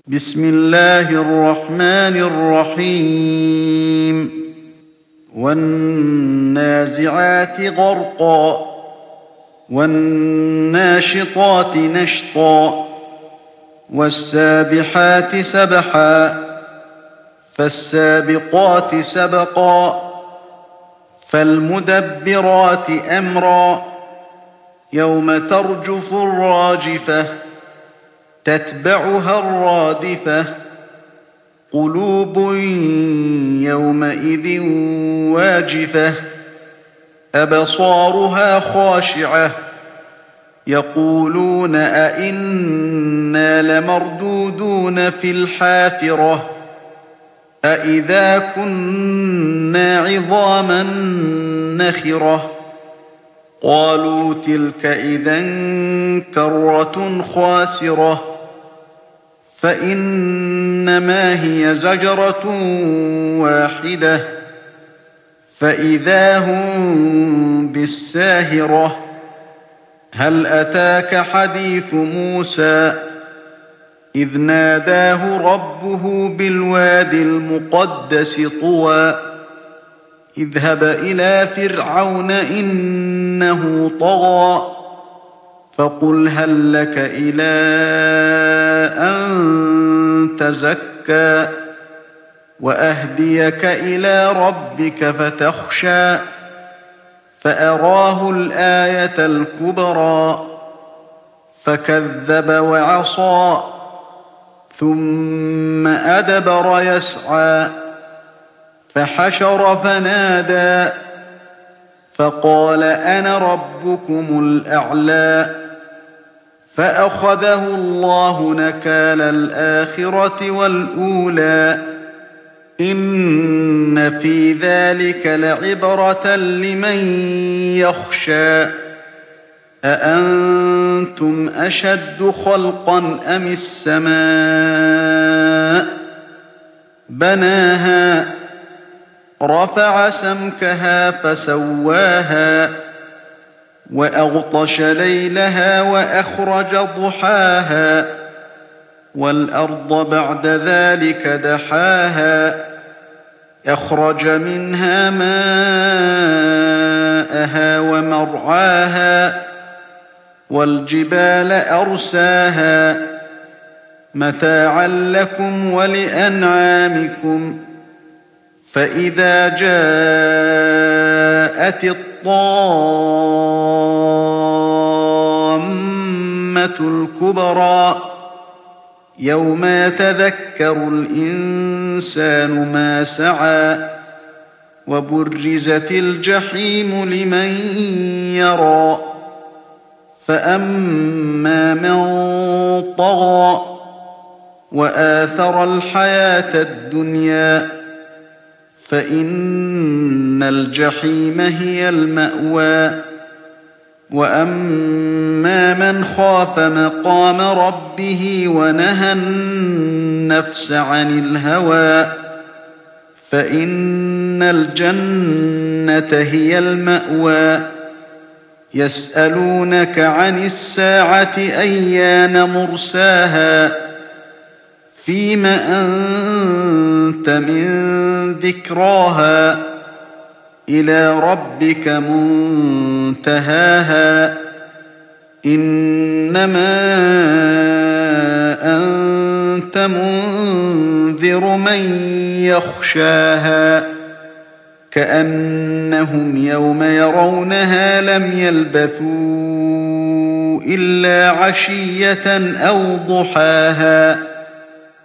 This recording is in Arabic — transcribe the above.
بسم الله الرحمن الرحيم والنازعات غرقا والناشطات نشطا والسابحات سبحا فالسابقات سبقا فالمدبرات أمرا يوم ترجف الراجفة تتبعها الرادفة قلوب يومئذ واجفة أبصارها خاشعة يقولون أئنا لمردودون في الحافرة أئذا كنا عظاما نخرة قالوا تلك إذا كرة خاسرة فإنما هي زجرة واحدة فإذا هم بالساهرة هل أتاك حديث موسى إذ ناداه ربه بالواد المقدس طوى اذهب إلى فرعون إنه طغى فقل هل لك إلى أن تزكى وأهديك إلى ربك فتخشى فأراه الآية الكبرى فكذب وعصى ثم أدبر يسعى فحشر فنادى فقال أنا ربكم الأعلى فأخذه الله نكال الآخرة والأولى إن في ذلك لعبرة لمن يخشى أأنتم أشد خلقا أم السماء بناها رفع سمكها فسواها وأغطش ليلها وأخرج ضحاها والأرض بعد ذلك دحاها أخرج منها ماءها ومرعاها والجبال أرساها متاعا لكم ولأنعامكم فإذا جاءت الطامة الكبرى يوم يتذكر الإنسان ما سعى وبرزت الجحيم لمن يرى فأما من طغى وآثر الحياة الدنيا فإن الجحيم هي المأوى وأما من خاف مقام ربه ونهى النفس عن الهوى فإن الجنة هي المأوى يسألونك عن الساعة أيان مرساها فيم أنت من ذكراها إلى ربك منتهاها إنما أنت منذر من يخشاها كأنهم يوم يرونها لم يلبثوا إلا عشية أو ضحاها